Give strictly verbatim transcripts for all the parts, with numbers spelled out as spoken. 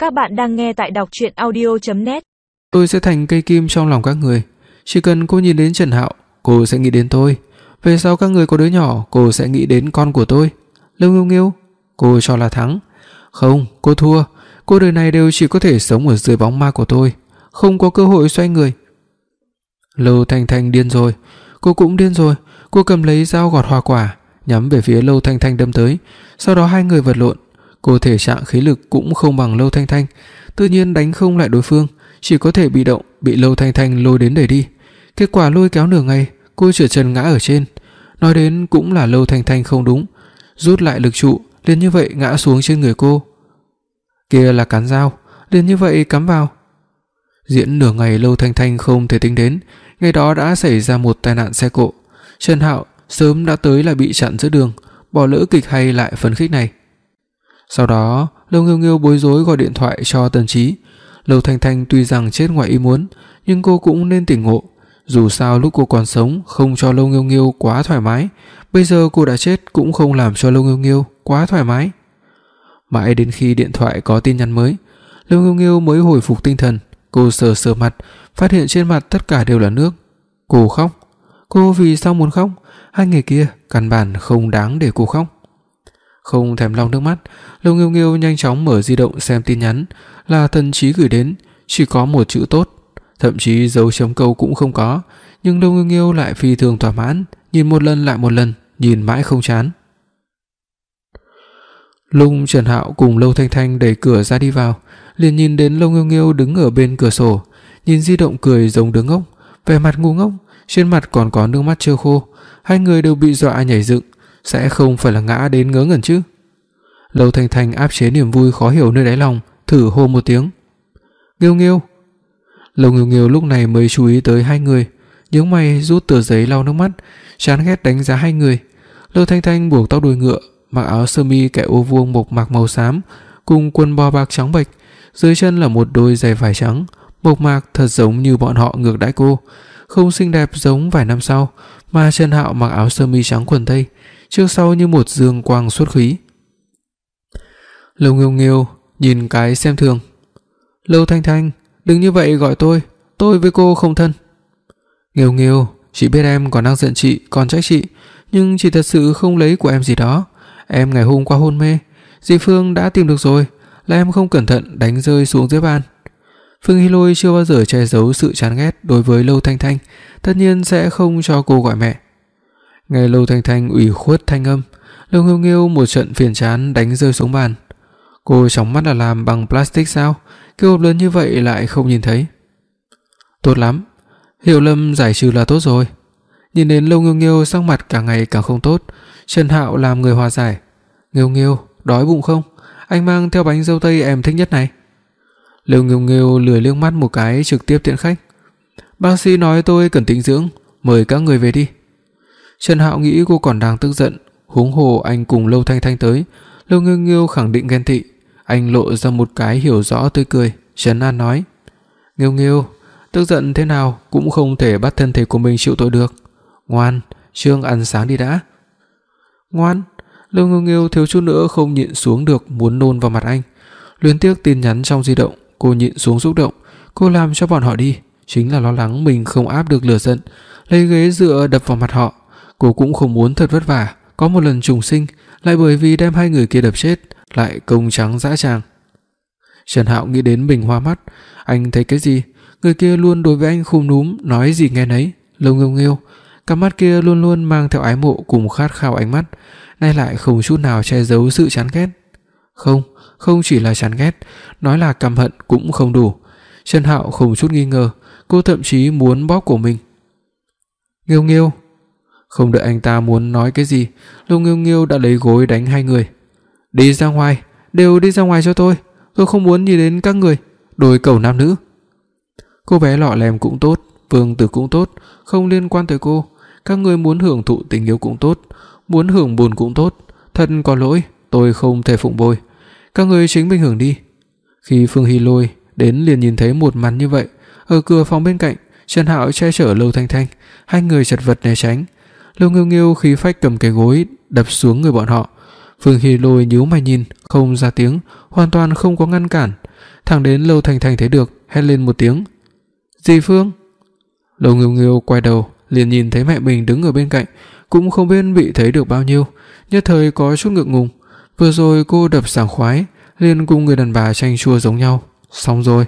Các bạn đang nghe tại đọc truyện audio chấm net. Tôi sẽ thành cây kim trong lòng các người. Chỉ cần cô nhìn đến Trần Hạo, cô sẽ nghĩ đến tôi. Về sau các người có đứa nhỏ, cô sẽ nghĩ đến con của tôi. Lâu Nghiêu Nghiêu, cô cho là thắng. Không, cô thua. Cô đời này đều chỉ có thể sống ở dưới bóng ma của tôi, không có cơ hội xoay người. Lâu Thanh Thanh điên rồi. Cô cũng điên rồi. Cô cầm lấy dao gọt hoa quả, nhắm về phía Lâu Thanh Thanh đâm tới. Sau đó hai người vật lộn. Cô thể trạng khí lực cũng không bằng Lâu Thanh Thanh, tự nhiên đánh không lại đối phương, chỉ có thể bị động, bị Lâu Thanh Thanh lôi đến đẩy đi. Kết quả lôi kéo nửa ngày, cô trượt chân ngã ở trên. Nói đến cũng là Lâu Thanh Thanh không đúng, rút lại lực trụ, liền như vậy ngã xuống trên người cô. Kia là cán dao, liền như vậy cắm vào. Diễn nửa ngày Lâu Thanh Thanh không thể tính đến, ngày đó đã xảy ra một tai nạn xe cộ. Trần Hạo sớm đã tới là bị chặn giữa đường, bỏ lỡ kịch hay lại phấn khích này. Sau đó, Lâu Nghiêu Nghiêu bối rối gọi điện thoại cho Tần Chí. Lâu Thanh Thanh tuy rằng chết ngoài ý muốn, nhưng cô cũng nên tỉnh ngộ. Dù sao lúc cô còn sống không cho Lâu Nghiêu Nghiêu quá thoải mái, bây giờ cô đã chết cũng không làm cho Lâu Nghiêu Nghiêu quá thoải mái. Mãi đến khi điện thoại có tin nhắn mới, Lâu Nghiêu Nghiêu mới hồi phục tinh thần. Cô sờ sờ mặt, phát hiện trên mặt tất cả đều là nước. Cô khóc. Cô vì sao muốn khóc? Hai người kia căn bản không đáng để cô khóc. Không thèm lau nước mắt, Lâu Nghiêu Nghiêu nhanh chóng mở di động xem tin nhắn, là Tần Chí gửi đến, chỉ có một chữ tốt, thậm chí dấu chấm câu cũng không có, nhưng Lâu Nghiêu Nghiêu lại phi thường thỏa mãn, nhìn một lần lại một lần, nhìn mãi không chán. Lúc Trần Hạo cùng Lâu Thanh Thanh đẩy cửa ra đi vào, liền nhìn đến Lâu Nghiêu Nghiêu đứng ở bên cửa sổ, nhìn di động cười giống đứa ngốc, vẻ mặt ngu ngốc, trên mặt còn có nước mắt trơ khô, hai người đều bị dọa nhảy dựng, sẽ không phải là ngã đến ngớ ngẩn chứ. Lâu Thanh Thanh áp chế niềm vui khó hiểu nơi đáy lòng, thử hô một tiếng. Nghiêu Nghiêu. Lâu Nghiêu Nghiêu lúc này mới chú ý tới hai người, nhướng mày rút tờ giấy lau nước mắt, chán ghét đánh giá hai người. Lâu Thanh Thanh buộc tóc đuôi ngựa, mặc áo sơ mi kẻ ô vuông mộc mạc màu xám, cùng quần bò bạc trắng bệch, dưới chân là một đôi giày vải trắng, mộc mạc thật giống như bọn họ ngược đãi cô, không xinh đẹp giống vài năm sau, mà Trần Hạo mặc áo sơ mi trắng quần tây, trước sau như một dương quang xuất khí. Lâu Nghiêu Nghiêu nhìn cái xem thường. Lâu Thanh Thanh, đừng như vậy gọi tôi, tôi với cô không thân. Nghiêu Nghiêu, chị biết em còn đang giận chị, còn trách chị, nhưng chị thật sự không lấy của em gì đó. Em ngày hôm qua hôn mê, dì Phương đã tìm được rồi, là em không cẩn thận đánh rơi xuống dưới bàn. Phương Hi Lôi chưa bao giờ che giấu sự chán ghét đối với Lâu Thanh Thanh, tất nhiên sẽ không cho cô gọi mẹ. Nghe Lâu Thanh Thanh ủy khuất thanh âm, Lâu Nghiêu Nghiêu một trận phiền chán đánh rơi xuống bàn. Cô trong mắt là làm bằng plastic sao? Cái hộp lớn như vậy lại không nhìn thấy. Tốt lắm, hiểu lầm giải trừ là tốt rồi. Nhìn đến Lâu Nghiêu Nghiêu sắc mặt càng ngày càng không tốt, Trần Hạo làm người hòa giải. Nghiêu Nghiêu, đói bụng không? Anh mang theo bánh dâu tây em thích nhất này. Lâu Nghiêu Nghiêu lười liếc mắt một cái trực tiếp tiễn khách. Bác sĩ nói tôi cần tĩnh dưỡng, mời các người về đi. Trần Hạo nghĩ cô còn đang tức giận, huống hồ anh cùng Lâu Thanh Thanh tới. Lâu Nghiêu Nghiêu khẳng định ghen tị, anh lộ ra một cái hiểu rõ tươi cười, trấn an nói: Nghiêu Nghiêu, tức giận thế nào cũng không thể bắt thân thể của mình chịu tội được. Ngoan, trương ăn sáng đi đã. Ngoan. Lâu Nghiêu Nghiêu thiếu chút nữa không nhịn xuống được muốn nôn vào mặt anh. Luyến tiếc tin nhắn trong di động, cô nhịn xuống xúc động. Cô làm cho bọn họ đi chính là lo lắng mình không áp được lửa giận, lấy ghế dựa đập vào mặt họ. Cô cũng không muốn thật vất vả có một lần trùng sinh, lại bởi vì đem hai người kia đập chết lại công trắng dã tràng. Trần Hạo nghĩ đến mình hoa mắt. Anh thấy cái gì? Người kia luôn đối với anh khum núm, nói gì nghe nấy. Lâu Nghiêu Nghiêu, cặp mắt kia luôn luôn mang theo ái mộ cùng khát khao ánh mắt, nay lại không chút nào che giấu sự chán ghét. Không, không chỉ là chán ghét, nói là căm hận cũng không đủ. Trần Hạo không chút nghi ngờ, cô thậm chí muốn bóp cổ mình. Nghiêu Nghiêu. Không đợi anh ta muốn nói cái gì, Lâu Nghiêu Nghiêu đã lấy gối đánh hai người. Đi ra ngoài, đều đi ra ngoài cho tôi, tôi không muốn nhìn đến các người, đôi cẩu nam nữ. Cô bé lọ lem cũng tốt, Vương Tử cũng tốt, không liên quan tới cô. Các người muốn hưởng thụ tình yêu cũng tốt, muốn hưởng buồn cũng tốt, thật có lỗi, tôi không thể phụng bồi. Các người chính mình hưởng đi. Khi Phương Hi Lôi đến liền nhìn thấy một màn như vậy, ở cửa phòng bên cạnh, Trần Hạo che chở Lâu Thanh Thanh, hai người chật vật né tránh. Lâu Nghiêu Nghiêu khí phách cầm cái gối đập xuống người bọn họ. Phương Hi Lôi nhíu mày nhìn, không ra tiếng, hoàn toàn không có ngăn cản. thẳng đến Lâu Thanh Thanh thấy được, hét lên một tiếng: "Dì Phương!" Lâu Nghiêu Nghiêu quay đầu, liền nhìn thấy mẹ mình đứng ở bên cạnh, cũng không biết bị thấy được bao nhiêu, nhất thời có chút ngượng ngùng. Vừa rồi cô đập sảng khoái, liền cùng người đàn bà chanh chua giống nhau. Xong rồi.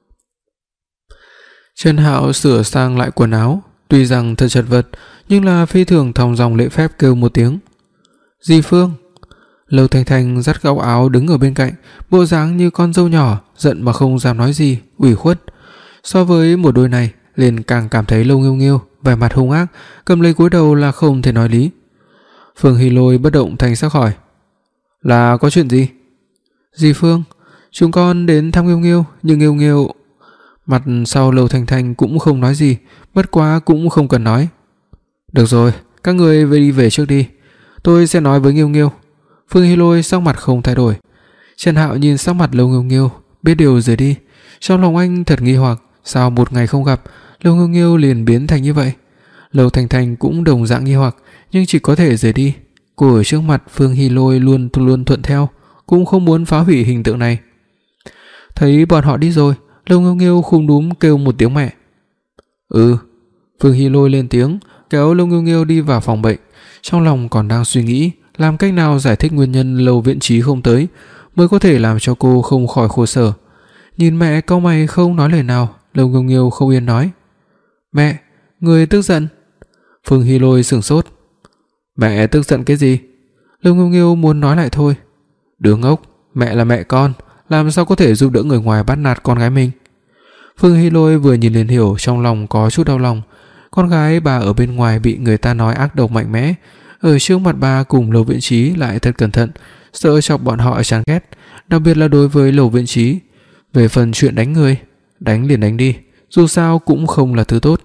Trần Hạo sửa sang lại quần áo, tuy rằng thật chật vật, nhưng là phi thường thong dong lễ phép kêu một tiếng: "Dì Phương!" Lâu Thanh Thanh dắt góc áo đứng ở bên cạnh, bộ dáng như con dâu nhỏ, giận mà không dám nói gì, ủy khuất. So với một đôi này, liền càng cảm thấy Lâu Nghiêu Nghiêu vẻ mặt hung ác, cầm lấy gối đầu là không thể nói lý. Phương Hi Lôi bất động thanh sắc hỏi: "Là có chuyện gì?" "Dì Phương, chúng con đến thăm Nghiêu Nghiêu, nhưng Nghiêu Nghiêu..." Mặt sau Lâu Thanh Thanh cũng không nói gì, bất quá cũng không cần nói. "Được rồi, các người về đi về trước đi, tôi sẽ nói với Nghiêu Nghiêu." Phương Hi Lôi sắc mặt không thay đổi. Trần Hạo nhìn sắc mặt Lâu Nghiêu Nghiêu, biết điều rời đi. Trong lòng anh thật nghi hoặc, sao một ngày không gặp, Lâu Nghiêu Nghiêu liền biến thành như vậy. Lâu Thanh Thanh cũng đồng dạng nghi hoặc, nhưng chỉ có thể rời đi. Cô ở trước mặt Phương Hi Lôi luôn luôn thuận theo, cũng không muốn phá hủy hình tượng này. Thấy bọn họ đi rồi, Lâu Nghiêu Nghiêu khum núm kêu một tiếng mẹ. "Ừ." Phương Hi Lôi lên tiếng, kéo Lâu Nghiêu Nghiêu đi vào phòng bệnh. Trong lòng còn đang suy nghĩ làm cách nào giải thích nguyên nhân Lâu Viễn Trí không tới, mới có thể làm cho cô không khỏi khổ sở. Nhìn mẹ cau mày không nói lời nào, Lâu Nghiêu Nghiêu không yên nói: "Mẹ, người tức giận?" Phương Hi Lôi sửng sốt. "Mẹ tức giận cái gì?" Lâu Nghiêu Nghiêu muốn nói lại thôi. "Đứa ngốc, mẹ là mẹ con, làm sao có thể giúp đỡ người ngoài bắt nạt con gái mình?" Phương Hi Lôi vừa nhìn liền hiểu trong lòng có chút đau lòng. Con gái bà ở bên ngoài bị người ta nói ác độc mạnh mẽ, ở trước mặt bà cùng Lâu Viễn Trí lại thật cẩn thận, sợ chọc bọn họ chán ghét, đặc biệt là đối với Lâu Viễn Trí. Về phần chuyện đánh người, đánh liền đánh đi, dù sao cũng không là thứ tốt.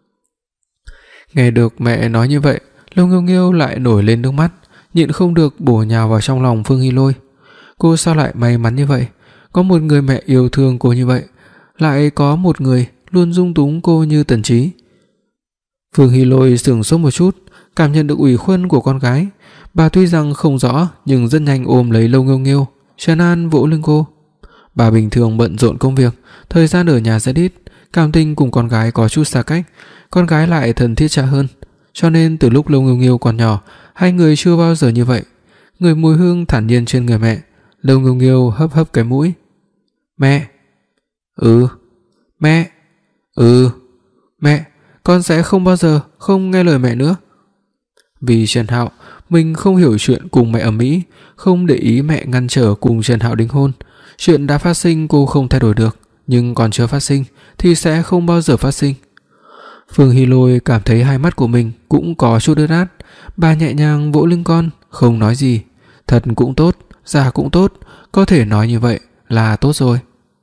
Nghe được mẹ nói như vậy, Lâu Nghiêu Nghiêu lại nổi lên nước mắt, nhịn không được bổ nhào vào trong lòng Phương Hi Lôi. Cô sao lại may mắn như vậy, có một người mẹ yêu thương cô như vậy, lại có một người luôn dung túng cô như Tần Trí. Phương Hi Lôi sững sốt một chút, cảm nhận được ủy khuất của con gái. Bà tuy rằng không rõ, nhưng rất nhanh ôm lấy Lâu Nghiêu Nghiêu, trấn an vỗ lưng cô. Bà bình thường bận rộn công việc, thời gian ở nhà rất ít, cảm tình cùng con gái có chút xa cách, con gái lại thân thiết cha hơn, cho nên từ lúc Lâu Nghiêu Nghiêu còn nhỏ, hai người chưa bao giờ như vậy. Người mùi hương thản nhiên trên người mẹ, Lâu Nghiêu Nghiêu hấp hấp cái mũi. "Mẹ." "Ừ." "Mẹ." "Ừ." "Mẹ, con sẽ không bao giờ không nghe lời mẹ nữa." Vì Trần Hạo, mình không hiểu chuyện cùng mẹ ở Mỹ, không để ý mẹ ngăn trở cùng Trần Hạo đính hôn. Chuyện đã phát sinh cô không thay đổi được, nhưng còn chưa phát sinh thì sẽ không bao giờ phát sinh. Phương Hi Lôi cảm thấy hai mắt của mình cũng có chút ướt át. Bà nhẹ nhàng vỗ lưng con, không nói gì. Thật cũng tốt, già cũng tốt, có thể nói như vậy là tốt rồi.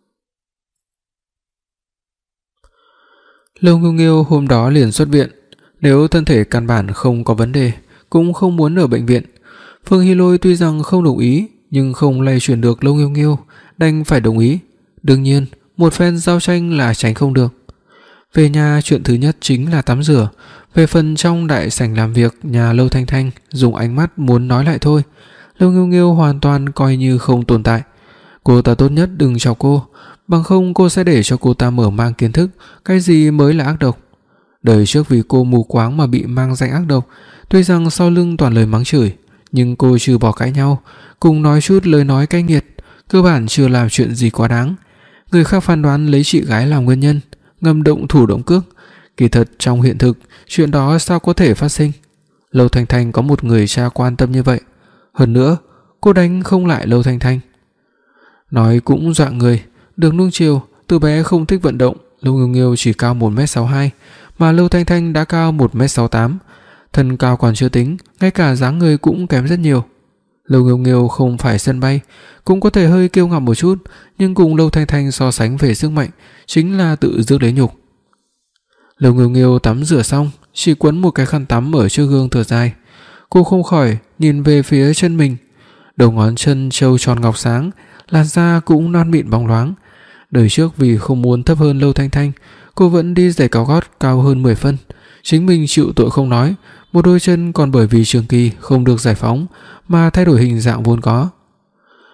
Lâu Nghiêu Nghiêu hôm đó liền xuất viện. Nếu thân thể căn bản không có vấn đề, cũng không muốn ở bệnh viện. Phương Hi Lôi tuy rằng không đồng ý, nhưng không lay chuyển được Lâu Nghiêu Nghiêu, đành phải đồng ý. Đương nhiên, một phen giao tranh là tránh không được. Về nhà, chuyện thứ nhất chính là tắm rửa. Về phần trong đại sảnh làm việc nhà Lâu Thanh Thanh, dùng ánh mắt muốn nói lại thôi. Lâu Nghiêu Nghiêu hoàn toàn coi như không tồn tại. Cô ta tốt nhất đừng chọc cô, bằng không cô sẽ để cho cô ta mở mang kiến thức cái gì mới là ác độc. Đời trước vì cô mù quáng mà bị mang danh ác độc, tuy rằng sau lưng toàn lời mắng chửi, nhưng cô trừ bỏ cãi nhau, cùng nói chút lời nói cay nghiệt, cơ bản chưa làm chuyện gì quá đáng. Người khác phán đoán lấy chị gái làm nguyên nhân, ngầm động thủ động cước, kỳ thật trong hiện thực chuyện đó sao có thể phát sinh. Lâu Thanh Thanh có một người cha quan tâm như vậy, hơn nữa cô đánh không lại Lâu Thanh Thanh. Nói cũng dọa người, được nuông chiều, từ bé không thích vận động. Lâu Nghiêu Nghiêu chỉ cao một mét sáu mươi hai, mà Lâu Thanh Thanh đã cao một mét sáu mươi tám. Thân cao còn chưa tính, ngay cả dáng người cũng kém rất nhiều. Lâu Nghiêu Nghiêu không phải sân bay, cũng có thể hơi kiêu ngạo một chút, nhưng cùng Lâu Thanh Thanh so sánh về sức mạnh, chính là tự rước lấy nhục. Lâu Nghiêu Nghiêu tắm rửa xong, chỉ quấn một cái khăn tắm ở trước gương thở dài. Cô không khỏi nhìn về phía chân mình, đầu ngón chân trâu tròn ngọc sáng, làn da cũng non mịn bóng loáng. Đời trước vì không muốn thấp hơn Lâu Thanh Thanh, cô vẫn đi giày cao gót cao hơn mười phân. Chính mình chịu tội không nói, một đôi chân còn bởi vì trường kỳ không được giải phóng mà thay đổi hình dạng vốn có.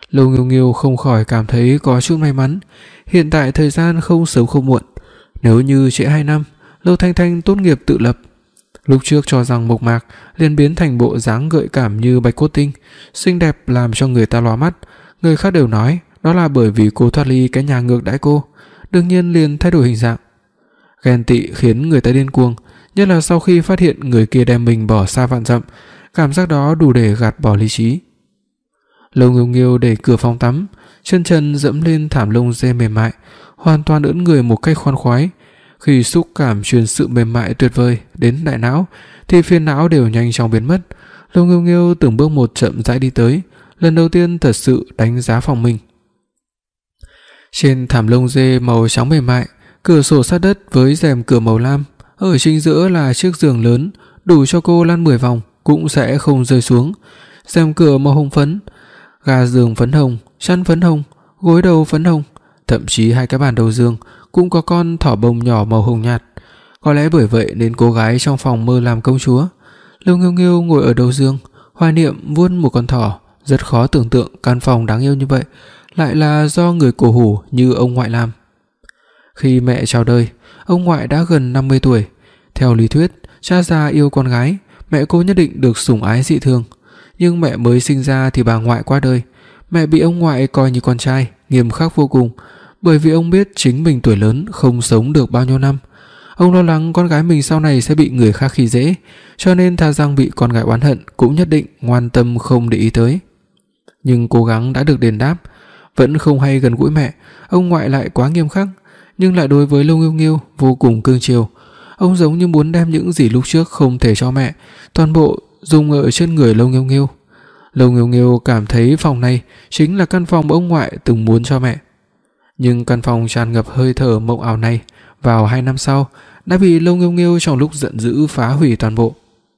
Lâu Nghiêu Nghiêu không khỏi cảm thấy có chút may mắn. Hiện tại thời gian không sớm không muộn. Nếu như trễ hai năm, Lâu Thanh Thanh tốt nghiệp tự lập. Lúc trước cho rằng mộc mạc liền biến thành bộ dáng gợi cảm như bạch cốt tinh, xinh đẹp làm cho người ta lóa mắt. Người khác đều nói đó là bởi vì cô thoát ly cái nhà ngược đãi cô, đương nhiên liền thay đổi hình dạng. Ghen tị khiến người ta điên cuồng, nhất là sau khi phát hiện người kia đem mình bỏ xa vạn dặm, cảm giác đó đủ để gạt bỏ lý trí. Lâu Nghiêu Nghiêu đẩy cửa phòng tắm, chân trần dẫm lên thảm lông dê mềm mại, hoàn toàn ưỡn người một cách khoan khoái. Khi xúc cảm truyền sự mềm mại tuyệt vời đến đại não thì phiền não đều nhanh chóng biến mất. Lâu Nghiêu Nghiêu từng bước một chậm rãi đi tới, lần đầu tiên thật sự đánh giá phòng mình. Trên thảm lông dê màu trắng mềm mại, cửa sổ sát đất với rèm cửa màu lam, ở chính giữa là chiếc giường lớn, đủ cho cô lăn mười vòng cũng sẽ không rơi xuống. Rèm cửa màu hồng phấn, ga giường phấn hồng, chăn phấn hồng, gối đầu phấn hồng, thậm chí hai cái bàn đầu giường cũng có con thỏ bông nhỏ màu hồng nhạt. Có lẽ bởi vậy nên cô gái trong phòng mơ làm công chúa. Lâu Nghiêu Nghiêu ngồi ở đầu giường, hoài niệm vuốt một con thỏ. Rất khó tưởng tượng căn phòng đáng yêu như vậy lại là do người cổ hủ như ông ngoại làm. Khi mẹ chào đời, ông ngoại đã gần năm mươi tuổi. Theo lý thuyết, cha già yêu con gái, mẹ cô nhất định được sủng ái dị thường. Nhưng mẹ mới sinh ra thì bà ngoại qua đời. Mẹ bị ông ngoại coi như con trai, nghiêm khắc vô cùng, bởi vì ông biết chính mình tuổi lớn không sống được bao nhiêu năm. Ông lo lắng con gái mình sau này sẽ bị người khác khi dễ, cho nên thà rằng bị con gái oán hận cũng nhất định ngoan tâm không để ý tới. Nhưng cố gắng đã được đền đáp, vẫn không hay gần gũi mẹ. Ông ngoại lại quá nghiêm khắc, nhưng lại đối với Lâu Nghiêu Nghiêu vô cùng cương chiều. Ông giống như muốn đem những gì lúc trước không thể cho mẹ toàn bộ dùng ở trên người Lâu Nghiêu Nghiêu. Lâu Nghiêu Nghiêu cảm thấy phòng này chính là căn phòng ông ngoại từng muốn cho mẹ. Nhưng căn phòng tràn ngập hơi thở mộng ảo này vào hai năm sau đã bị Lâu Nghiêu Nghiêu trong lúc giận dữ phá hủy toàn bộ.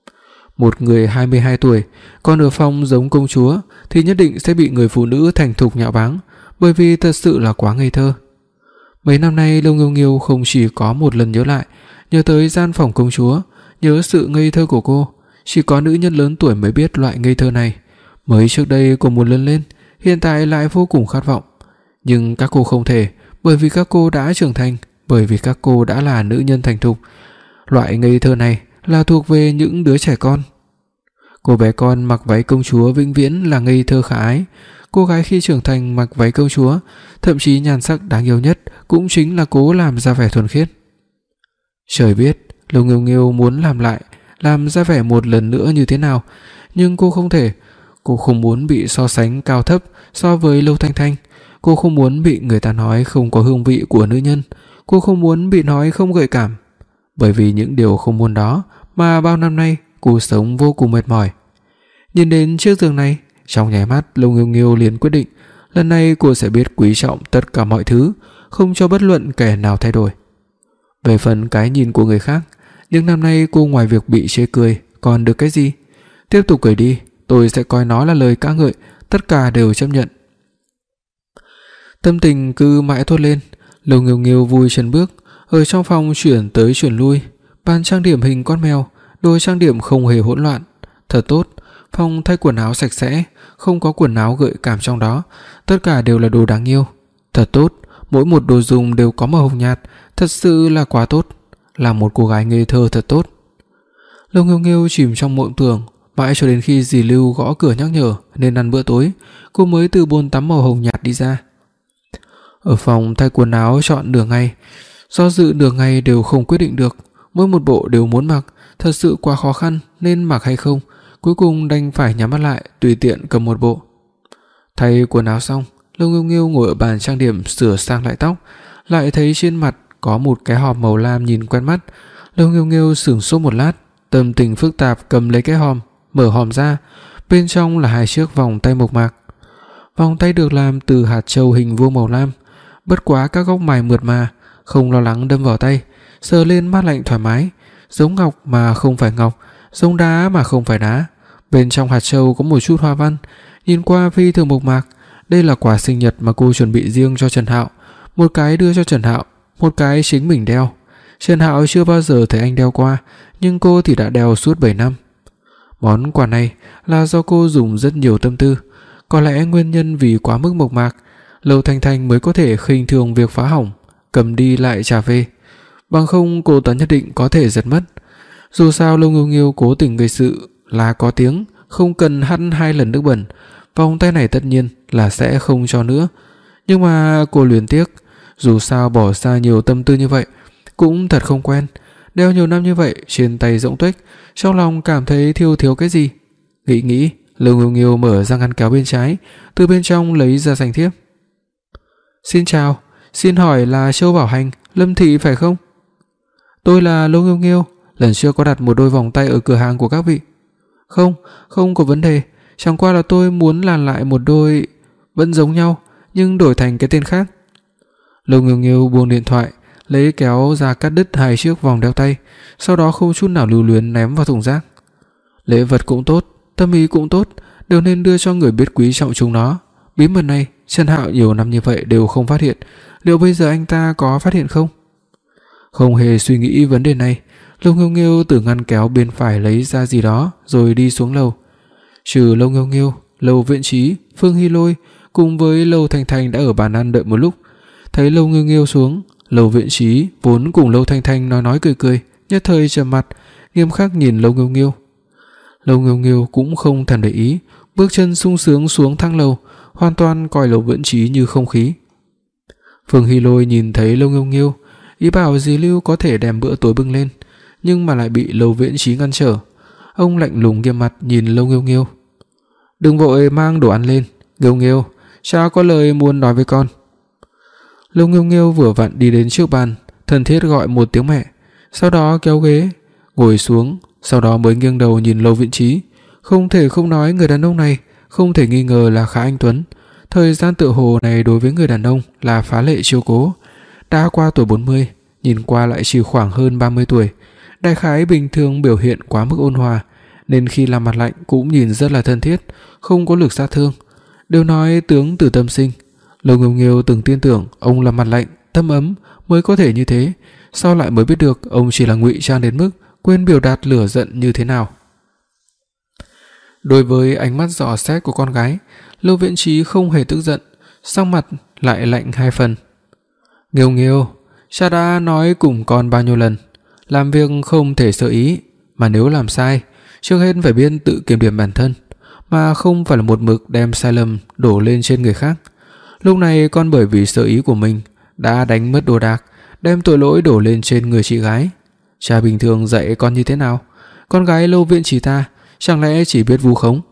Một người hai mươi hai tuổi còn ở phòng giống công chúa thì nhất định sẽ bị người phụ nữ thành thục nhạo báng, bởi vì thật sự là quá ngây thơ. Mấy năm nay Lâu Nghiêu Nghiêu không chỉ có một lần nhớ lại, nhớ tới gian phòng công chúa, nhớ sự ngây thơ của cô. Chỉ có nữ nhân lớn tuổi mới biết loại ngây thơ này. Mới trước đây cô muốn lớn lên, hiện tại lại vô cùng khát vọng. Nhưng các cô không thể, bởi vì các cô đã trưởng thành, bởi vì các cô đã là nữ nhân thành thục. Loại ngây thơ này là thuộc về những đứa trẻ con. Cô bé con mặc váy công chúa vĩnh viễn là ngây thơ khả ái. Cô gái khi trưởng thành mặc váy công chúa, thậm chí nhan sắc đáng yêu nhất cũng chính là cố làm ra vẻ thuần khiết. Trời biết Lâu Nghiêu Nghiêu muốn làm lại, làm ra vẻ một lần nữa như thế nào, nhưng cô không thể. Cô không muốn bị so sánh cao thấp so với Lâu Thanh Thanh. Cô không muốn bị người ta nói không có hương vị của nữ nhân. Cô không muốn bị nói không gợi cảm. Bởi vì những điều không muốn đó mà bao năm nay cô sống vô cùng mệt mỏi. Nhìn đến chiếc giường này, trong nháy mắt Lâu Nghiêu Nghiêu liền quyết định lần này cô sẽ biết quý trọng tất cả mọi thứ, không cho bất luận kẻ nào thay đổi. Về phần cái nhìn của người khác, những năm nay cô ngoài việc bị chê cười còn được cái gì? Tiếp tục cười đi, tôi sẽ coi nó là lời ca ngợi, tất cả đều chấp nhận. Tâm tình cứ mãi thốt lên. Lâu Nghiêu Nghiêu vui chân bước, ở trong phòng chuyển tới chuyển lui, bàn trang điểm hình con mèo, đồ trang điểm không hề hỗn loạn, thật tốt. Phòng thay quần áo sạch sẽ, không có quần áo gợi cảm trong đó, tất cả đều là đồ đáng yêu. Thật tốt, mỗi một đồ dùng đều có màu hồng nhạt, thật sự là quá tốt, là một cô gái ngây thơ thật tốt. Lâu Nghiêu Nghiêu chìm trong mộng tưởng, mãi cho đến khi dì Lưu gõ cửa nhắc nhở nên ăn bữa tối, cô mới từ bồn tắm màu hồng nhạt đi ra. Ở phòng thay quần áo chọn nửa ngày, do dự nửa ngày đều không quyết định được, mỗi một bộ đều muốn mặc, thật sự quá khó khăn nên mặc hay không. Cuối cùng đành phải nhắm mắt lại, tùy tiện cầm một bộ. Thay quần áo xong, Lâu Nghiêu Nghiêu ngồi ở bàn trang điểm sửa sang lại tóc, lại thấy trên mặt có một cái hòm màu lam nhìn quen mắt. Lâu Nghiêu Nghiêu sửng sốt một lát, tâm tình phức tạp cầm lấy cái hòm, mở hòm ra, bên trong là hai chiếc vòng tay mộc mạc. Vòng tay được làm từ hạt châu hình vuông màu lam, bất quá các góc mài mượt mà, không lo lắng đâm vào tay, sờ lên mát lạnh thoải mái, giống ngọc mà không phải ngọc, giống đá mà không phải đá. Bên trong hạt châu có một chút hoa văn, nhìn qua phi thường mộc mạc. Đây là quà sinh nhật mà cô chuẩn bị riêng cho Trần Hạo, một cái đưa cho Trần Hạo, một cái chính mình đeo. Trần Hạo chưa bao giờ thấy anh đeo qua, nhưng cô thì đã đeo suốt bảy năm. Món quà này là do cô dùng rất nhiều tâm tư. Có lẽ nguyên nhân vì quá mức mộc mạc, Lâu Thanh Thanh mới có thể khinh thường việc phá hỏng, cầm đi lại trả về. Bằng không cô ta nhất định có thể giật mất. Dù sao Lâu Nghiêu Nghiêu cố tình gây sự là có tiếng, không cần hắt hai lần nước bẩn, vòng tay này tất nhiên là sẽ không cho nữa. Nhưng mà cô luyến tiếc, dù sao bỏ ra nhiều tâm tư như vậy, cũng thật không quen. Đeo nhiều năm như vậy trên tay rỗng tuếch, trong lòng cảm thấy thiếu thiếu cái gì. Nghĩ nghĩ, Lâu Nghiêu Nghiêu mở ra ngăn kéo bên trái, từ bên trong lấy ra danh thiếp. Xin chào, xin hỏi là Châu Bảo Hành, Lâm thị phải không? Tôi là Lâu Nghiêu Nghiêu, lần trước có đặt một đôi vòng tay ở cửa hàng của các vị. Không, không có vấn đề, chẳng qua là tôi muốn làm lại một đôi vẫn giống nhau, nhưng đổi thành cái tên khác. Lâu Nghiêu Nghiêu buông điện thoại, lấy kéo ra cắt đứt hai chiếc vòng đeo tay, sau đó không chút nào lưu luyến ném vào thùng rác. Lễ vật cũng tốt, tâm ý cũng tốt, đều nên đưa cho người biết quý trọng chúng nó. Bí mật này Trần Hạo nhiều năm như vậy đều không phát hiện, liệu bây giờ anh ta có phát hiện không? Không hề suy nghĩ vấn đề này, Lâu Nghiêu Nghiêu từ ngăn kéo bên phải lấy ra gì đó rồi đi xuống lầu. Trừ Lâu Nghiêu Nghiêu, Lâu Viễn Trí, Phương Hy Lôi cùng với Lâu Thanh Thanh đã ở bàn ăn đợi một lúc. Thấy Lâu Nghiêu Nghiêu xuống, Lâu Viễn Trí vốn cùng Lâu Thanh Thanh nói nói cười cười, nhất thời trầm mặt, nghiêm khắc nhìn Lâu Nghiêu Nghiêu. Lâu Nghiêu Nghiêu cũng không thèm để ý, bước chân sung sướng xuống thang lầu, hoàn toàn coi Lâu Viễn Trí như không khí. Phương Hy Lôi nhìn thấy Lâu Nghiêu Nghiêu, ý bảo dì Lưu có thể đem bữa tối bưng lên, nhưng mà lại bị Lâu Viễn Trí ngăn trở. Ông lạnh lùng nghiêm mặt nhìn Lâu Nghiêu Nghiêu. Đừng vội mang đồ ăn lên, Nghiêu Nghiêu, cha có lời muốn nói với con. Lâu Nghiêu Nghiêu vừa vặn đi đến trước bàn, thân thiết gọi một tiếng mẹ, sau đó kéo ghế ngồi xuống, sau đó mới nghiêng đầu nhìn Lâu Viễn Trí. Không thể không nói người đàn ông này không thể nghi ngờ là khá anh tuấn. Thời gian tự hồ này đối với người đàn ông là phá lệ chiếu cố. Đã qua tuổi bốn mươi, nhìn qua lại chỉ khoảng hơn ba mươi tuổi. Đại khái bình thường biểu hiện quá mức ôn hòa, nên khi làm mặt lạnh cũng nhìn rất là thân thiết, không có lực sát thương. Đều nói tướng từ tâm sinh, Lâu Nghiêu Nghiêu từng tin tưởng ông là mặt lạnh, tâm ấm mới có thể như thế, sau lại mới biết được ông chỉ là ngụy trang đến mức quên biểu đạt lửa giận như thế nào. Đối với ánh mắt dò xét của con gái, Lâu Viễn Trí không hề tức giận, sắc mặt lại lạnh hai phần. Nghiêu Nghiêu, cha đã nói cùng con bao nhiêu lần, làm việc không thể sơ ý, mà nếu làm sai, trước hết phải biết tự kiểm điểm bản thân, mà không phải là một mực đem sai lầm đổ lên trên người khác. Lúc này con bởi vì sơ ý của mình đã đánh mất đồ đạc, đem tội lỗi đổ lên trên người chị gái. Cha bình thường dạy con như thế nào? Con gái Lâu Viễn Trí ta chẳng lẽ chỉ biết vu khống?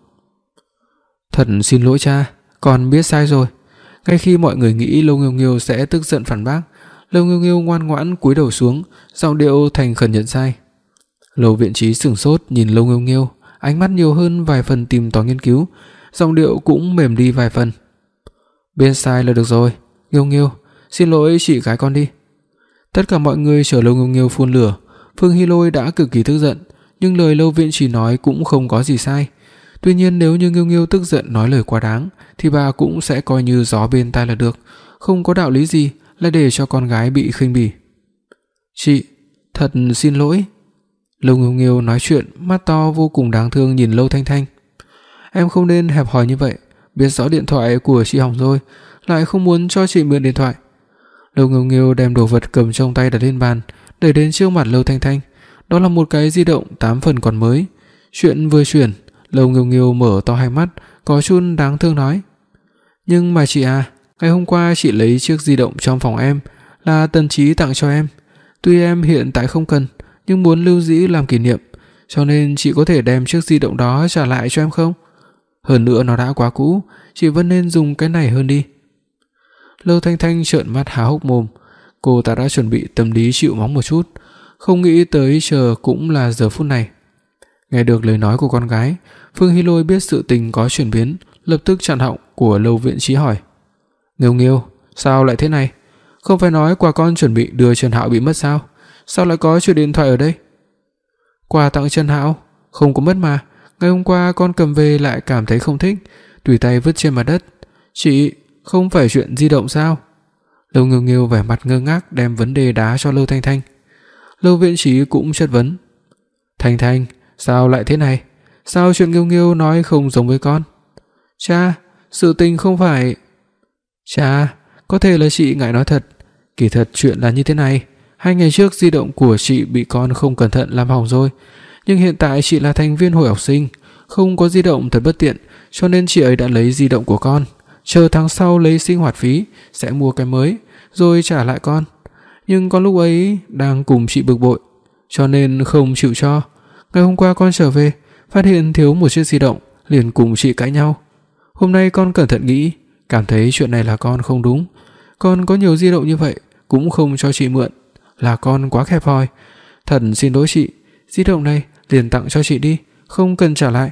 Thật xin lỗi cha, con biết sai rồi. Ngay khi mọi người nghĩ Lâu Nghiêu Nghiêu sẽ tức giận phản bác, Lâu Nghiêu Nghiêu ngoan ngoãn cúi đầu xuống, giọng điệu thành khẩn nhận sai. Lâu Viễn Trí sửng sốt nhìn Lâu Nghiêu Nghiêu, ánh mắt nhiều hơn vài phần tìm tòi nghiên cứu, giọng điệu cũng mềm đi vài phần. Bên sai là được rồi, Nghiêu Nghiêu, xin lỗi chị gái con đi. Tất cả mọi người chờ Lâu Nghiêu Nghiêu phun lửa. Phương Hy Lôi đã cực kỳ tức giận, nhưng lời Lâu Viễn Trí nói cũng không có gì sai. Tuy nhiên nếu như Nghiêu Nghiêu tức giận nói lời quá đáng, thì bà cũng sẽ coi như gió bên tai là được, không có đạo lý gì lại để cho con gái bị khinh bỉ. Chị, thật xin lỗi. Lâu Nghiêu Nghiêu nói chuyện, mắt to vô cùng đáng thương nhìn Lâu Thanh Thanh. Em không nên hẹp hòi như vậy, biết rõ điện thoại của chị hỏng rồi, lại không muốn cho chị mượn điện thoại. Lâu Nghiêu Nghiêu đem đồ vật cầm trong tay đặt lên bàn, đẩy đến trước mặt Lâu Thanh Thanh. Đó là một cái di động tám phần còn mới. Chuyện vừa chuyển, Lâu Nghiêu Nghiêu mở to hai mắt, có chút đáng thương nói: "Nhưng mà chị à, ngày hôm qua chị lấy chiếc di động trong phòng em, là Tần Chí tặng cho em. Tuy em hiện tại không cần, nhưng muốn lưu giữ làm kỷ niệm, cho nên chị có thể đem chiếc di động đó trả lại cho em không? Hơn nữa nó đã quá cũ, chị vẫn nên dùng cái này hơn đi." Lâu Thanh Thanh trợn mắt há hốc mồm, cô ta đã chuẩn bị tâm lý chịu mắng một chút, không nghĩ tới chờ cũng là giờ phút này. Nghe được lời nói của con gái, Phương Hy Lôi biết sự tình có chuyển biến, lập tức chặn họng của Lâu Viễn Trí hỏi: "Nghiêu Nghiêu, sao lại thế này? Không phải nói quà con chuẩn bị đưa Trần Hạo bị mất sao? Sao lại có chuyện điện thoại ở đây?" "Quà tặng Trần Hạo? Không có mất mà, ngày hôm qua con cầm về lại cảm thấy không thích, tùy tay vứt trên mặt đất. Chị, không phải chuyện di động sao?" Lâu Nghiêu Nghiêu vẻ mặt ngơ ngác đem vấn đề đá cho Lâu Thanh Thanh. Lâu Viễn Trí cũng chất vấn: "Thanh Thanh, sao lại thế này? Sao chuyện Nghiêu Nghiêu nói không giống với con?" "Cha, sự tình không phải... Chà, có thể là chị ngại nói thật. Kỳ thật chuyện là như thế này, hai ngày trước di động của chị bị con không cẩn thận làm hỏng rồi, nhưng hiện tại chị là thành viên hội học sinh, không có di động thật bất tiện, cho nên chị ấy đã lấy di động của con, chờ tháng sau lấy sinh hoạt phí sẽ mua cái mới rồi trả lại con. Nhưng con lúc ấy đang cùng chị bực bội, cho nên không chịu cho. Ngày hôm qua con trở về, phát hiện thiếu một chiếc di động, liền cùng chị cãi nhau. Hôm nay con cẩn thận nghĩ, cảm thấy chuyện này là con không đúng. Con có nhiều di động như vậy cũng không cho chị mượn, là con quá hẹp hòi. Thật xin lỗi chị, di động này liền tặng cho chị đi, không cần trả lại.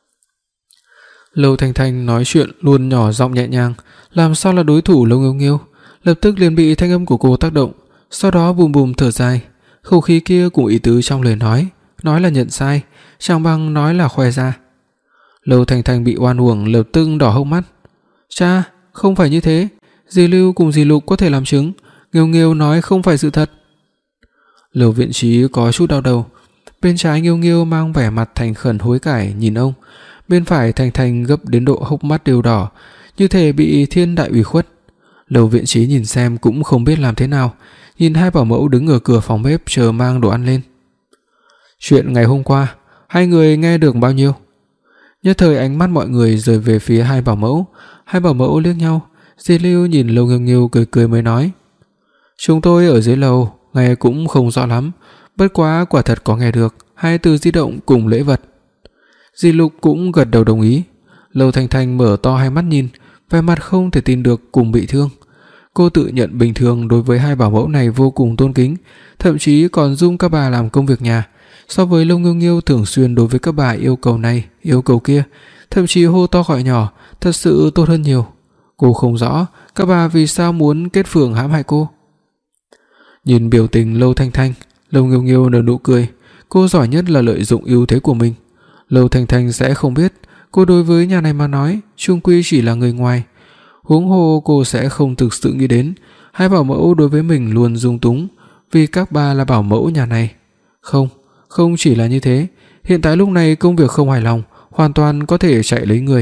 Lâu Thanh Thanh nói chuyện luôn nhỏ giọng nhẹ nhàng, làm sao là đối thủ Lâu Nghiêu Nghiêu, lập tức liền bị thanh âm của cô tác động, sau đó bùm bùm thở dài. Khẩu khí kia cùng ý tứ trong lời nói, nói là nhận sai, chẳng bằng nói là khoe ra. Lâu Thanh Thanh bị oan uổng lập tức đỏ hốc mắt. Cha, không phải như thế, dì Lưu cùng dì Lục có thể làm chứng, Nghiêu Nghiêu nói không phải sự thật. Lâu Viện Chí có chút đau đầu, bên trái Nghiêu Nghiêu mang vẻ mặt thành khẩn hối cải nhìn ông, bên phải Thanh Thanh gấp đến độ hốc mắt đều đỏ, như thể bị thiên đại ủy khuất. Lâu Viện Chí nhìn xem cũng không biết làm thế nào, nhìn hai bảo mẫu đứng ở cửa phòng bếp chờ mang đồ ăn lên. Chuyện ngày hôm qua, hai người nghe được bao nhiêu? Nhất thời ánh mắt mọi người rời về phía hai bảo mẫu, hai bảo mẫu liếc nhau, Di Lưu nhìn Lâu Nghiêu Nghiêu cười cười mới nói: "Chúng tôi ở dưới lầu, nghe cũng không rõ lắm, bất quá quả thật có nghe được hai từ di động cùng lễ vật." Di Lục cũng gật đầu đồng ý. Lâu Thanh Thanh mở to hai mắt nhìn, vẻ mặt không thể tin được cùng bị thương. Cô tự nhận bình thường đối với hai bảo mẫu này vô cùng tôn kính, thậm chí còn dung các bà làm công việc nhà. So với Lâu Nghiêu Nghiêu thường xuyên đối với các bà yêu cầu này, yêu cầu kia, thậm chí hô to gọi nhỏ, thật sự tốt hơn nhiều. Cô không rõ các bà vì sao muốn kết phường hãm hại cô. Nhìn biểu tình Lâu Thanh Thanh, Lâu Nghiêu Nghiêu nở nụ cười. Cô giỏi nhất là lợi dụng ưu thế của mình. Lâu Thanh Thanh sẽ không biết, cô đối với nhà này mà nói, chung quy chỉ là người ngoài. Huống hồ cô sẽ không thực sự nghĩ đến hai bảo mẫu đối với mình luôn dung túng, vì các bà là bảo mẫu nhà này. Không, không chỉ là như thế, hiện tại lúc này công việc không hài lòng, hoàn toàn có thể chạy lấy người.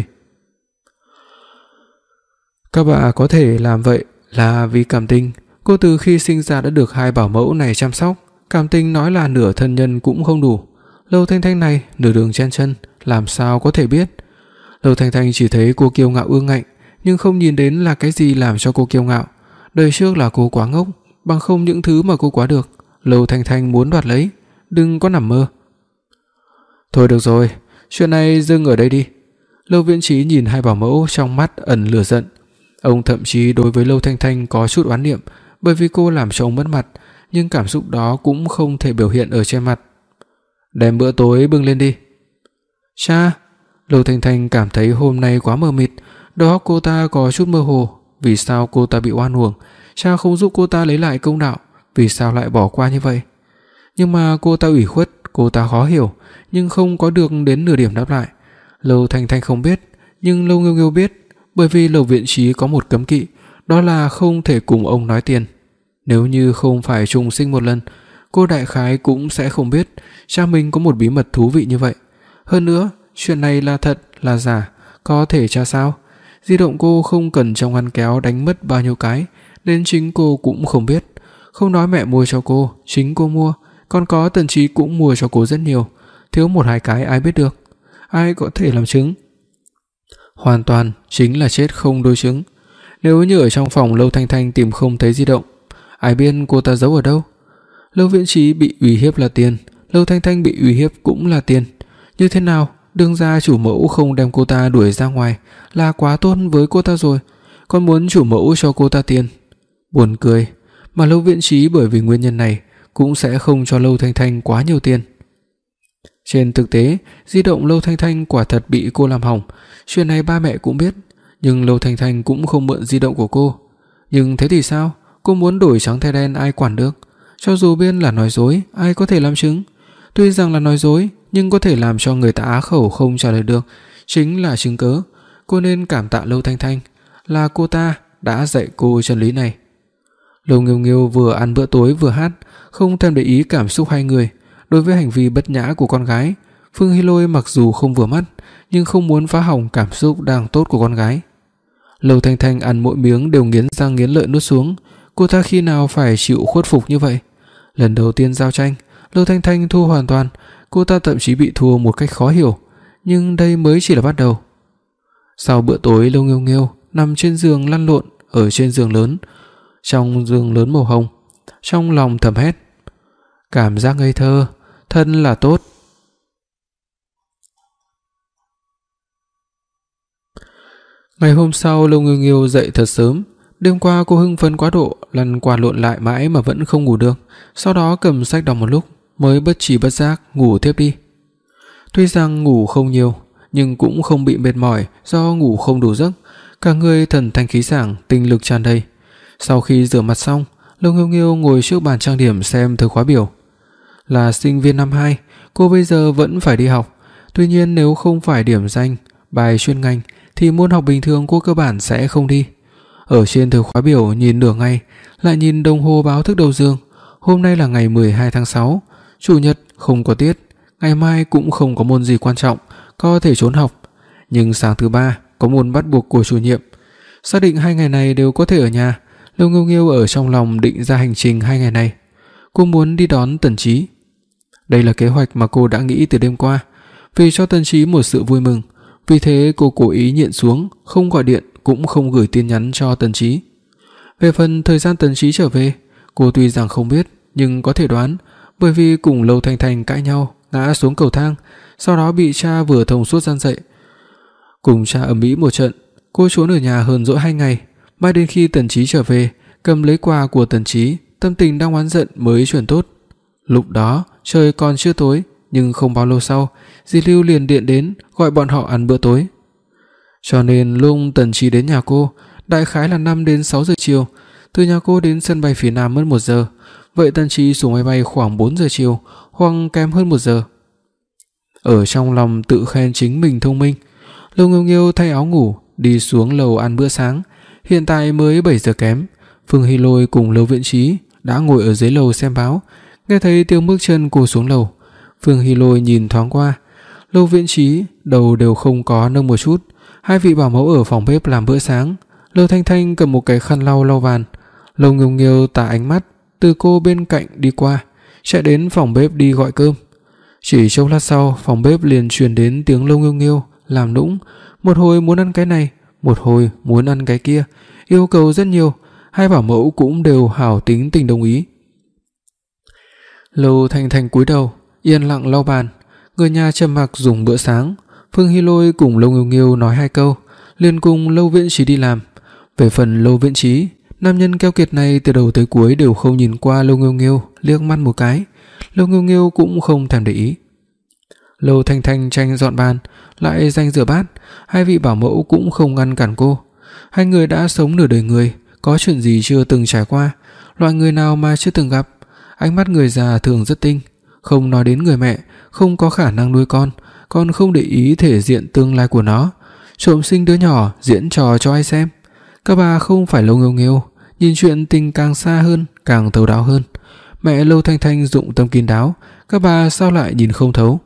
Các bà có thể làm vậy là vì cảm tình. Cô từ khi sinh ra đã được hai bảo mẫu này chăm sóc, cảm tình nói là nửa thân nhân cũng không đủ. Lâu Thanh Thanh này nửa đường chen chân, làm sao có thể biết. Lâu Thanh Thanh chỉ thấy cô kiêu ngạo ương ngạnh, nhưng không nhìn đến là cái gì làm cho cô kiêu ngạo. Đời trước là cô quá ngốc, bằng không những thứ mà cô quá được, Lâu Thanh Thanh muốn đoạt lấy, đừng có nằm mơ. Thôi được rồi, chuyện này dừng ở đây đi. Lâu Viễn Chí nhìn hai bảo mẫu trong mắt ẩn lửa giận. Ông thậm chí đối với Lâu Thanh Thanh có chút oán niệm, bởi vì cô làm cho ông mất mặt, nhưng cảm xúc đó cũng không thể biểu hiện ở trên mặt. Đem bữa tối bưng lên đi. Cha, Lâu Thanh Thanh cảm thấy hôm nay quá mờ mịt, đầu óc cô ta có chút mơ hồ. Vì sao cô ta bị oan uổng? Cha không giúp cô ta lấy lại công đạo, vì sao lại bỏ qua như vậy? Nhưng mà cô ta ủy khuất, cô ta khó hiểu, nhưng không có được đến nửa điểm đáp lại. Lâu Thanh Thanh không biết, nhưng Lâu Nghiêu Nghiêu biết, bởi vì Lâu Viện Chí có một cấm kỵ, đó là không thể cùng ông nói tiền. Nếu như không phải trùng sinh một lần, cô đại khái cũng sẽ không biết cha mình có một bí mật thú vị như vậy. Hơn nữa, chuyện này là thật là giả, có thể tra sao? Di động cô không cần trong ngăn kéo đánh mất bao nhiêu cái, đến chính cô cũng không biết. Không nói mẹ mua cho cô, chính cô mua, còn có Tần Chí cũng mua cho cô rất nhiều, thiếu một hai cái ai biết được, ai có thể làm chứng. Hoàn toàn chính là chết không đối chứng. Nếu như ở trong phòng Lâu Thanh Thanh tìm không thấy di động, ai biết cô ta giấu ở đâu. Lâu Viễn Chí bị uy hiếp là tiền, Lâu Thanh Thanh bị uy hiếp cũng là tiền. Như thế nào, đương gia chủ mẫu không đem cô ta đuổi ra ngoài là quá tốt với cô ta rồi, còn muốn chủ mẫu cho cô ta tiền. Buồn cười, mà Lâu Viễn Chí bởi vì nguyên nhân này cũng sẽ không cho Lâu Thanh Thanh quá nhiều tiền. Trên thực tế, di động Lâu Thanh Thanh quả thật bị cô làm hỏng, chuyện này ba mẹ cũng biết, nhưng Lâu Thanh Thanh cũng không mượn di động của cô. Nhưng thế thì sao? Cô muốn đổi trắng thay đen ai quản được? Cho dù biết là nói dối, ai có thể làm chứng? Tuy rằng là nói dối, nhưng có thể làm cho người ta á khẩu không trả lời được, chính là chứng cớ. Cô nên cảm tạ Lâu Thanh Thanh, là cô ta đã dạy cô chân lý này. Lâu Nghiêu Nghiêu vừa ăn bữa tối vừa hát, không thèm để ý cảm xúc hai người. Đối với hành vi bất nhã của con gái, Phương Hi Lôi mặc dù không vừa mắt, nhưng không muốn phá hỏng cảm xúc đang tốt của con gái. Lâu Thanh Thanh ăn mỗi miếng đều nghiến răng nghiến lợi nuốt xuống. Cô ta khi nào phải chịu khuất phục như vậy? Lần đầu tiên giao tranh, Lâu Thanh Thanh thua hoàn toàn, cô ta thậm chí bị thua một cách khó hiểu, nhưng đây mới chỉ là bắt đầu. Sau bữa tối, Lâu Nghiêu Nghiêu nằm trên giường lăn lộn ở trên giường lớn, trong giường lớn màu hồng, trong lòng thầm hét: cảm giác ngây thơ, thân là tốt. Ngày hôm sau, Lâu Nghiêu Nghiêu dậy thật sớm. Đêm qua cô hưng phấn quá độ, lăn qua lộn lại mãi mà vẫn không ngủ được. Sau đó cầm sách đọc một lúc, mới bất tri bất giác ngủ tiếp đi. Tuy rằng ngủ không nhiều, nhưng cũng không bị mệt mỏi do ngủ không đủ giấc, cả người thần thanh khí sảng, tinh lực tràn đầy. Sau khi rửa mặt xong, Lâu Nghiêu Nghiêu ngồi trước bàn trang điểm xem thời khóa biểu. Là sinh viên năm hai, cô bây giờ vẫn phải đi học. Tuy nhiên nếu không phải điểm danh, bài chuyên ngành thì môn học bình thường cô cơ bản sẽ không đi. Ở trên thời khóa biểu nhìn nửa ngày, lại nhìn đồng hồ báo thức đầu giường. Hôm nay là ngày mười hai tháng sáu, chủ nhật không có tiết, ngày mai cũng không có môn gì quan trọng, có thể trốn học. Nhưng sáng thứ ba có môn bắt buộc của chủ nhiệm. Xác định hai ngày này đều có thể ở nhà, Lâu Nghiêu Nghiêu ở trong lòng định ra hành trình hai ngày này. Cô muốn đi đón Tần Chí. Đây là kế hoạch mà cô đã nghĩ từ đêm qua, vì cho Tần Chí một sự vui mừng. Vì thế cô cố ý nhịn xuống, không gọi điện cũng không gửi tin nhắn cho Tần Chí. Về phần thời gian Tần Chí trở về, cô tuy rằng không biết nhưng có thể đoán, bởi vì cùng Lâu Thanh Thanh cãi nhau, ngã xuống cầu thang, sau đó bị cha vừa thông suốt gian dậy. Cùng cha ầm ĩ một trận, cô trốn ở nhà hơn dỗi hai ngày, mãi đến khi Tần Chí trở về, cầm lấy quà của Tần Chí, tâm tình đang oán giận mới chuyển tốt. Lúc đó trời còn chưa tối, nhưng không bao lâu sau, Di Lưu liền điện đến gọi bọn họ ăn bữa tối. Cho nên lúc Tần Chí đến nhà cô, đại khái là năm đến sáu giờ chiều. Từ nhà cô đến sân bay phía Nam mất một giờ, vậy Tần Chí xuống máy bay khoảng bốn giờ chiều, hoặc kém hơn một giờ. Ở trong lòng tự khen chính mình thông minh, Lâu Nghiêu Nghiêu thay áo ngủ, đi xuống lầu ăn bữa sáng. Hiện tại mới bảy giờ kém, Phương Hy Lôi cùng Lâu Viễn Chí đã ngồi ở dưới lầu xem báo. Nghe thấy tiếng bước chân cô xuống lầu, Phương Hy Lôi nhìn thoáng qua, Lâu Viễn Chí đầu đều không có nâng một chút. Hai vị bảo mẫu ở phòng bếp làm bữa sáng. Lâu Thanh Thanh cầm một cái khăn lau lau bàn. Lâu Nghiêu Nghiêu tà ánh mắt từ cô bên cạnh đi qua, chạy đến phòng bếp đi gọi cơm. Chỉ chốc lát sau, phòng bếp liền truyền đến tiếng Lâu Nghiêu Nghiêu làm nũng, một hồi muốn ăn cái này, một hồi muốn ăn cái kia, yêu cầu rất nhiều. Hai bảo mẫu cũng đều hảo tính tình đồng ý. Lâu Thanh Thanh cúi đầu, yên lặng lau bàn. Người nhà trầm mặc dùng bữa sáng. Phương Hy Lôi cùng Lâu Nghiêu Nghiêu nói hai câu, liền cùng Lâu Viễn Chí đi làm. Về phần Lâu Viễn Chí, nam nhân keo kiệt này từ đầu tới cuối đều không nhìn qua Lâu Nghiêu Nghiêu liếc mắt một cái. Lâu Nghiêu Nghiêu cũng không thèm để ý. Lâu Thanh Thanh tranh dọn bàn, lại danh rửa bát. Hai vị bảo mẫu cũng không ngăn cản cô. Hai người đã sống nửa đời người, có chuyện gì chưa từng trải qua, loại người nào mà chưa từng gặp. Ánh mắt người già thường rất tinh, không nói đến người mẹ không có khả năng nuôi con, còn không để ý thể diện tương lai của nó, trộm sinh đứa nhỏ diễn trò cho ai xem. Các bà không phải Lâu Nghiêu Nghiêu, nhìn chuyện tình càng xa hơn, càng thấu đáo hơn. Mẹ Lâu Thanh Thanh dụng tâm kín đáo, các bà sao lại nhìn không thấu.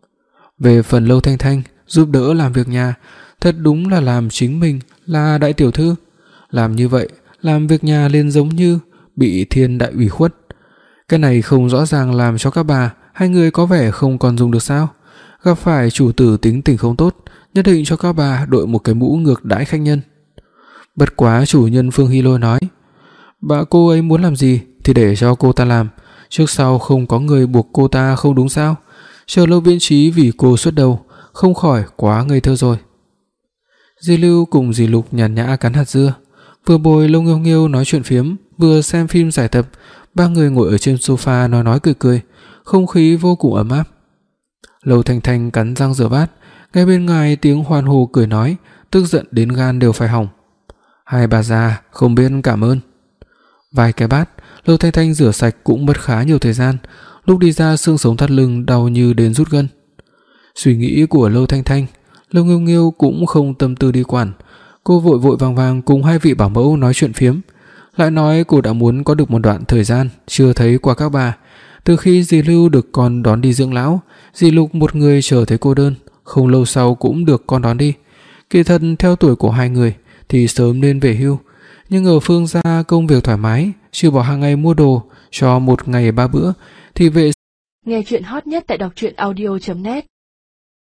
Về phần Lâu Thanh Thanh giúp đỡ làm việc nhà, thật đúng là làm chính mình là đại tiểu thư. Làm như vậy, làm việc nhà lên giống như bị thiên đại ủy khuất. Cái này không rõ ràng làm cho các bà hai người có vẻ không còn dùng được sao? Gặp phải chủ tử tính tình không tốt, nhất định cho các bà đội một cái mũ ngược đãi khách nhân. Bất quá chủ nhân Phương Hy Lôi nói, bà cô ấy muốn làm gì thì để cho cô ta làm, trước sau không có người buộc cô ta không đúng sao? Chờ Lâu Viễn Chí vì cô xuất đầu, không khỏi quá ngây thơ rồi. Di Lưu cùng Dì Lục nhàn nhã cắn hạt dưa, vừa bồi Lâu Nghiêu Nghiêu nói chuyện phiếm, vừa xem phim giải tập. Ba người ngồi ở trên sofa nói nói cười cười, không khí vô cùng ấm áp. Lâu Thanh Thanh cắn răng rửa bát, nghe bên ngoài tiếng hoan hô cười nói, tức giận đến gan đều phải hỏng. Hai bà già không biết cảm ơn. Vài cái bát, Lâu Thanh Thanh rửa sạch cũng mất khá nhiều thời gian. Lúc đi ra xương sống thắt lưng đau như đến rút gân. Suy nghĩ của Lâu Thanh Thanh, Lâu Nghiêu Nghiêu cũng không tâm tư đi quản. Cô vội vội vàng vàng cùng hai vị bảo mẫu nói chuyện phiếm, lại nói cô đã muốn có được một đoạn thời gian chưa thấy qua các bà. Từ khi dì Lưu được con đón đi dưỡng lão, dì Lục một người chờ thấy cô đơn, không lâu sau cũng được con đón đi. Kỳ thật theo tuổi của hai người thì sớm nên về hưu. Nhưng ở Phương gia công việc thoải mái, trừ bỏ hàng ngày mua đồ cho một ngày ba bữa thì vệ. Nghe chuyện hot nhất tại đọc truyện audio chấm net